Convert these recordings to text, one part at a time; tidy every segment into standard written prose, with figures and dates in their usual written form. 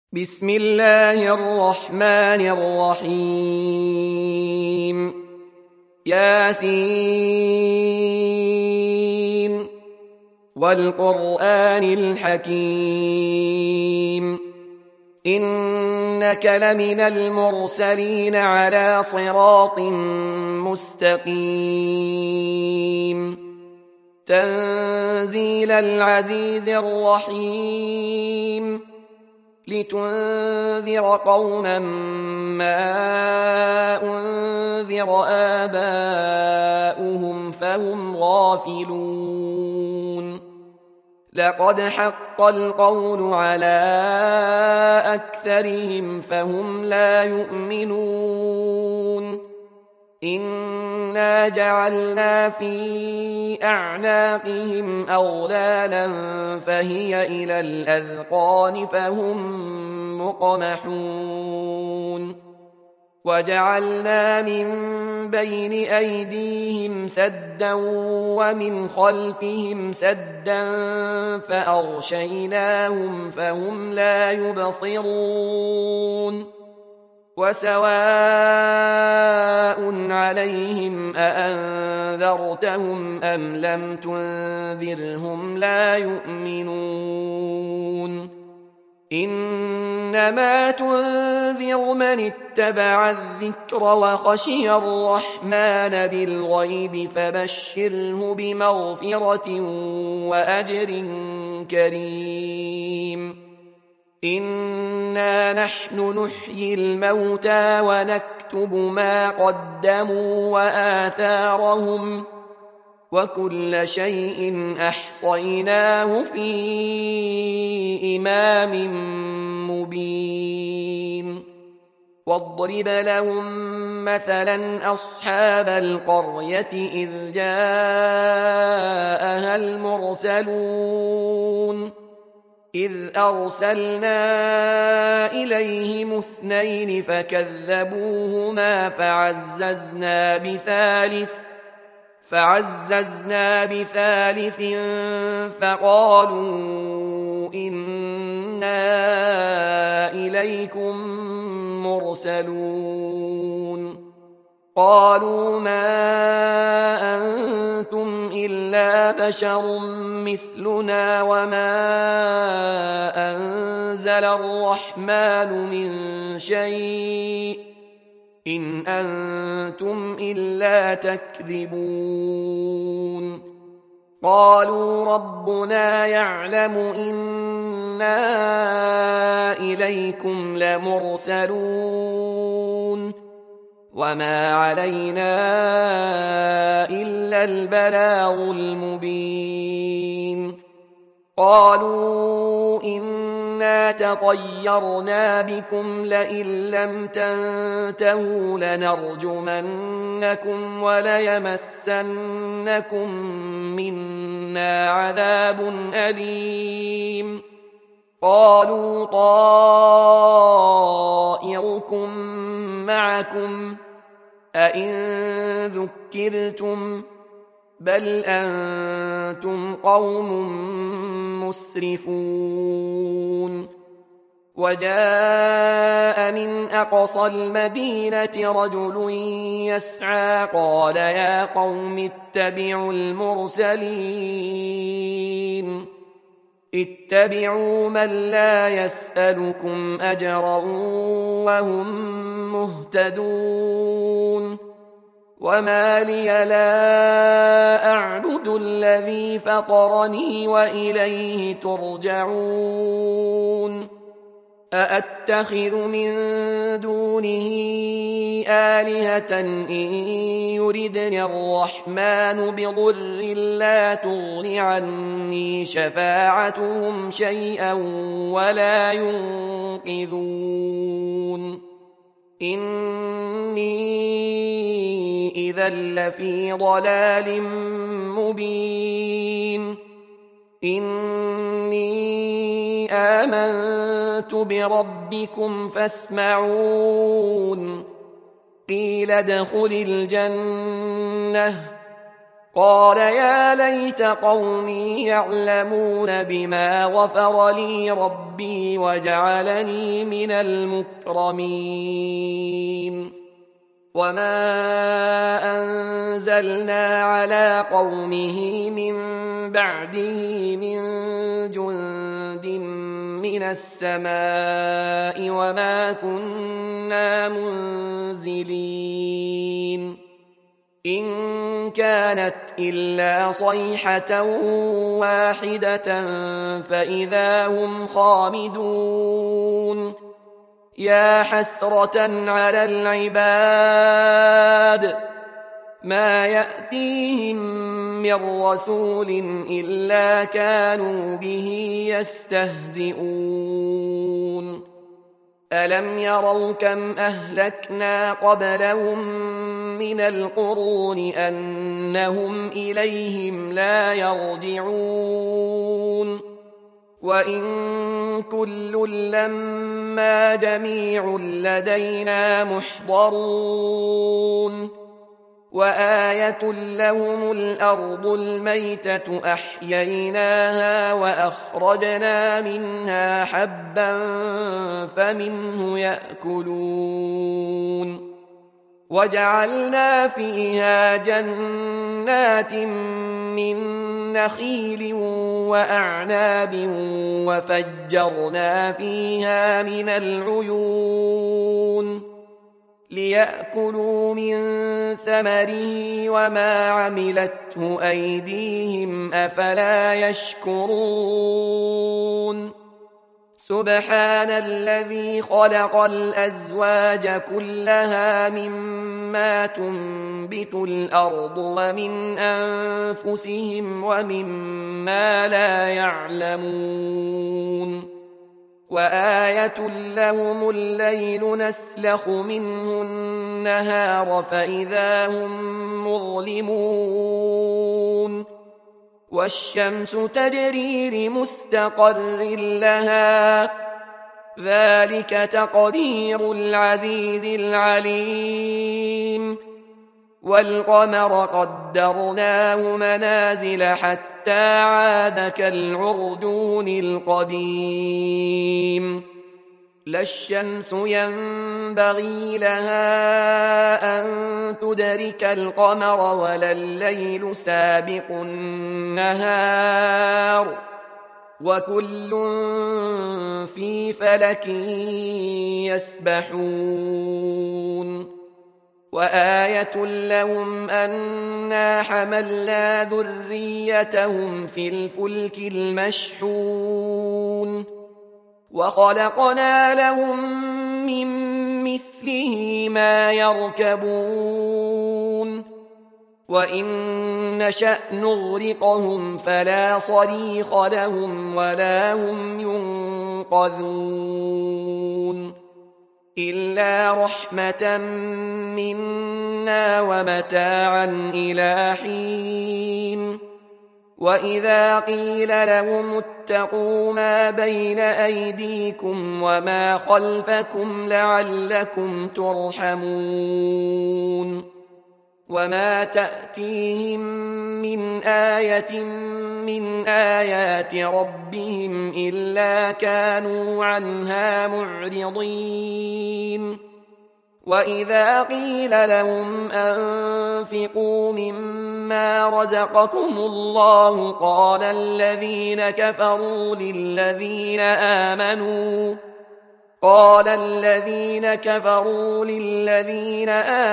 بسم الله الرحمن الرحيم ياسين والقرآن الحكيم إنك لمن المرسلين على صراط مستقيم تنزيل العزيز الرحيم لتنذر قوما ما أنذر آباؤهم فهم غافلون لقد حق القول على أكثرهم فهم لا يؤمنون إنا جعلنا في أعناقهم أغلالا فهي إلى الأذقان فهم مقمحون وجعلنا من بين أيديهم سدا ومن خلفهم سدا فأغشيناهم فهم لا يبصرون وسواء عليهم أأنذرتهم أم لم تنذرهم لا يؤمنون إنما تنذر من اتبع الذكر وخشي الرحمن بالغيب فبشره بمغفرة وأجر كريم إنا نحن نحيي الموتى ونكتب ما قدموا وآثارهم وكل شيء أحصيناه في إمام مبين واضرب لهم مثلا أصحاب القرية إذ جاءها المرسلون إذ أرسلنا إليهم اثنين فكذبوهما فعززنا بثالث فقالوا إنا إليكم مرسلون قالوا ما أنتم إلا بشر مثلنا وما أنزل الرحمن من شيء إن أنتم إلا تكذبون قالوا ربنا يعلم إنا إليكم لمرسلون وما علينا إلا البلاغ المبين قالوا إنا تطيرنا بكم لئن لم تنتهوا لنرجمنكم وليمسنكم منا عذاب أليم قالوا طائركم معكم أئن ذكرتم بل أنتم قوم مسرفون وجاء من أقصى المدينة رجل يسعى قال يا قوم اتبعوا المرسلين اتبعوا من لا يسألكم أجرا وهم مهتدون وما لي لا أعبد الذي فطرني وإليه ترجعون أأتخذ من دونه آلهة إن يردني الرحمن بضر لا تغن عني شفاعتهم شيئا ولا ينقذون إني إذا لفي ضلال مبين إني آمنت بربكم فاسمعون قيل ادخل الجنة قال يا ليت قومي يعلمون بما غفر لي ربي وجعلني من المكرمين وما أنزلنا على قومه من بعده من جند من السماء وما كنا منزلين إن كانت إلا صيحة واحدة فإذا هم خامدون يا حسرة على العباد ما يأتيهم من رسول إلا كانوا به يستهزئون ألم يروا كم أهلكنا قبلهم من القرون أنهم إليهم لا يرجعون وإن كل لما جميع لدينا محضرون وآية لهم الأرض الميتة أحييناها وأخرجنا منها حبا فمنه يأكلون وجعلنا فيها جنات من نخيل وأعناب وفجرنا فيها من العيون ليأكلوا من ثمره وما عملته أيديهم أفلا يشكرون سبحان الذي خلق الأزواج كلها مما تنبت الأرض ومن أنفسهم ومما لا يعلمون وآية لهم الليل نسلخ منه النهار فإذا هم مظلمون والشمس تجري لمستقر لها ذلك تقدير العزيز العليم والقمر قدرناه منازل حتى عاد كالعرجون القديم لا الشمس ينبغي لها أن تدرك القمر ولا الليل سابق النهار وكل في فلك يسبحون وآية لهم أنا حملنا ذريتهم في الفلك المشحون وخلقنا لهم من مثله ما يركبون وإن نشأ نغرقهم فلا صريخ لهم ولا هم ينقذون إلا رحمة منا ومتاعا إلى حين وإذا قيل لهم اتقوا ما بين أيديكم وما خلفكم لعلكم ترحمون وما تأتيهم من آية من آيات ربهم إلا كانوا عنها معرضين وإذا قيل لهم أنفقوا مما رزقكم الله قال الذين كفروا للذين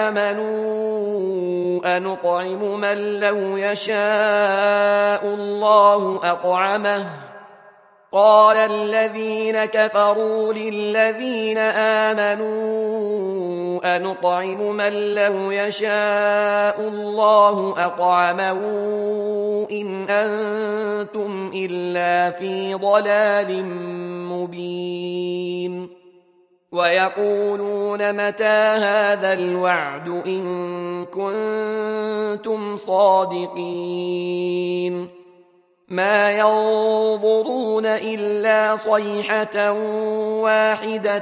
آمنوا أنطعم من لو يشاء الله أطعمه قال الذين كفروا للذين آمنوا أنطعم من لو يشاء الله أطعمه إن أنتم إلا في ضلال مبين ويقولون متى هذا الوعد إن كنتم صادقين ما ينظرون إلا صيحة واحدة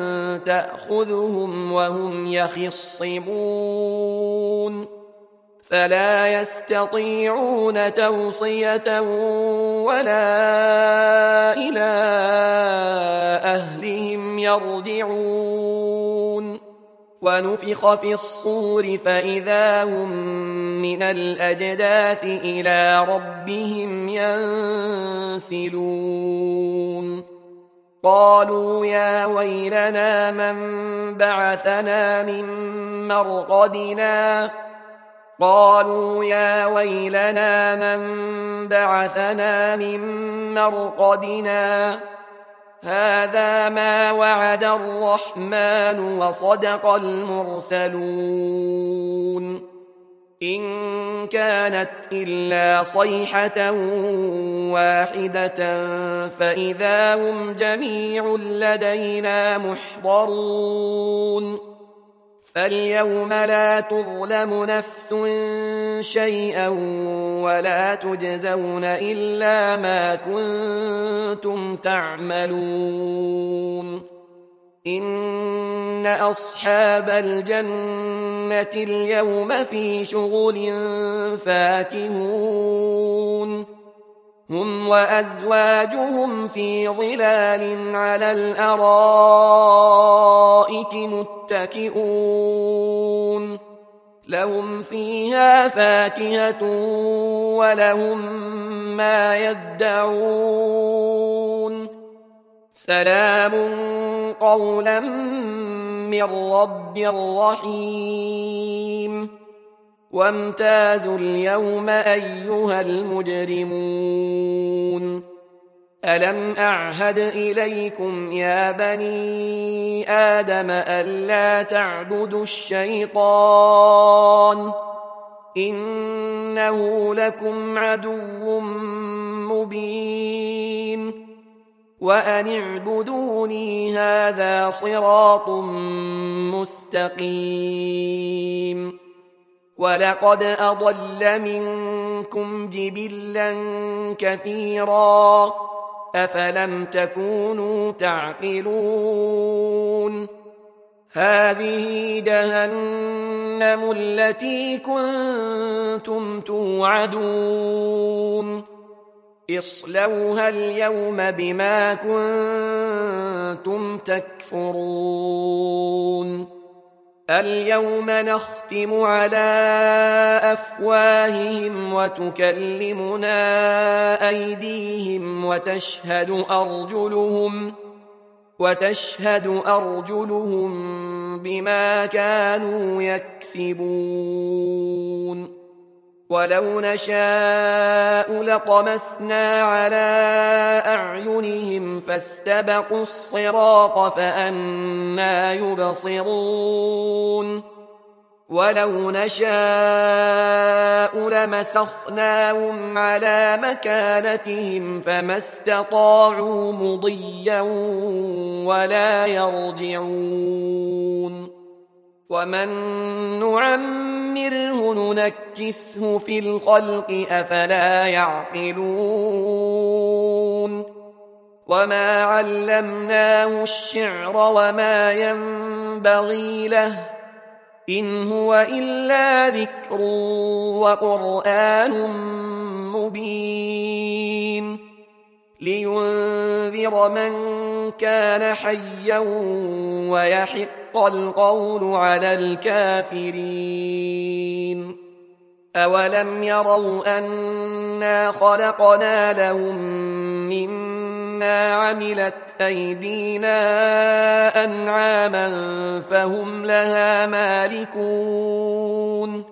تأخذهم وهم يخصمون فلا يستطيعون توصية ولا إلى أهلهم يرجعون ونفخ في الصور فإذا هم من الأجداث إلى ربهم ينسلون قالوا يا ويلنا من بعثنا من مرقدنا هذا ما وعد الرحمن وصدق المرسلون إن كانت إلا صيحة واحدة فإذا هم جميع لدينا محضرون فاليوم لا تظلم نفس شيئا ولا تجزون إلا ما كنتم تعملون إن أصحاب الجنة اليوم في شغل فاكهون هم وأزواجهم في ظلال على الأرائك متكئون لهم فيها فاكهة ولهم ما يدعون سلام قولا من رب رحيم وامتازوا اليوم أيها المجرمون ألم أعهد إليكم يا بني آدم ألا تعبدوا الشيطان إنه لكم عدو مبين وأن اعبدوني هذا صراط مستقيم ولقد أضل منكم جبلا كثيرا أفلم تكونوا تعقلون هذه جهنم التي كنتم توعدون اصلوها اليوم بما كنتم تكفرون اليوم نختم على أفواههم وتكلمنا أيديهم وتشهد أرجلهم بما كانوا يكسبون ولو نشاء لطمسنا على أعينهم فاستبقوا الصراط فأنى يبصرون ولو نشاء لمسخناهم على مكانتهم فما استطاعوا مضيا ولا يرجعون ومن نعمره ننكسه في الخلق أفلا يعقلون وما علمناه الشعر وما ينبغي له إن هو إلا ذكر وقرآن مبين لينذر من كان حيا ويحق القول على الكافرين أولم يروا أنا خلقنا لهم مما عملت أيدينا أنعاما فهم لها مالكون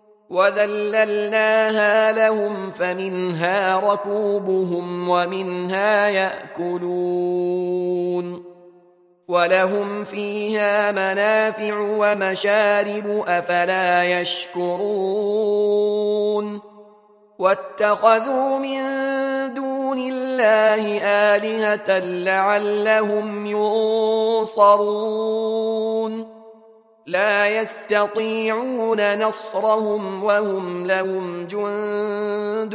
وذللناها لهم فمنها ركوبهم ومنها يأكلون ولهم فيها منافع ومشارب أفلا يشكرون واتخذوا من دون الله آلهة لعلهم ينصرون لا يستطيعون نصرهم وهم لهم جند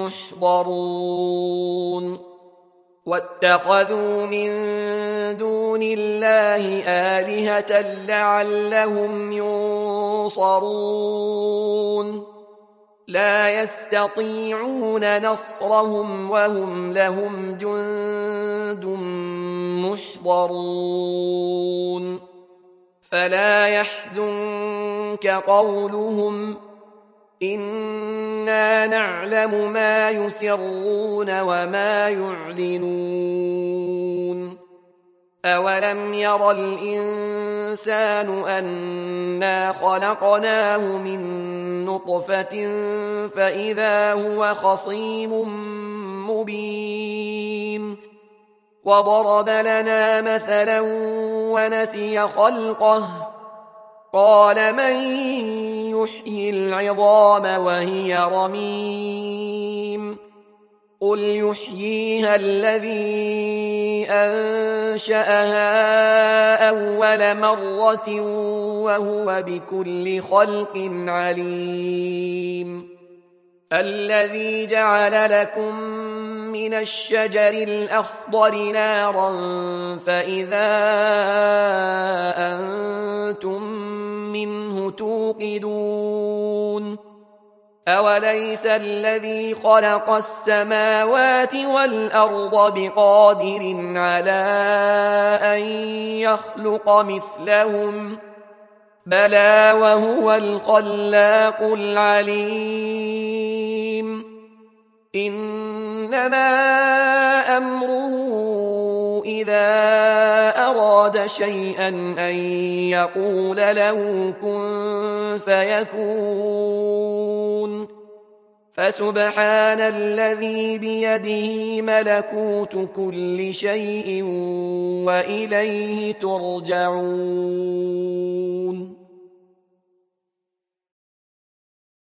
محضرون واتخذوا من دون دون الله آلهة لعلهم ينصرون لا يستطيعون نصرهم وهم لهم جند محضرون فلا يحزنك قولهم إنا نعلم ما يسرون وما يعلنون أولم ير الإنسان أنا خلقناه من نطفة فإذا هو خصيم مبين وضرب لنا مثلا ونسي خلقه قال من يحيي العظام وهي رميم قل يحييها الذي أنشأها أول مرة وهو بكل خلق عليم الذي جعل لكم من الشجر الأخضر نارا فإذا أنتم منه توقدون أوليس الذي خلق السماوات والأرض بقادر على أن يخلق مثلهم بلى وهو الخلاق العليم إنما أمره إذا أراد شيئا أن يقول له كن فيكون فسبحان الذي بيده ملكوت كل شيء وإليه ترجعون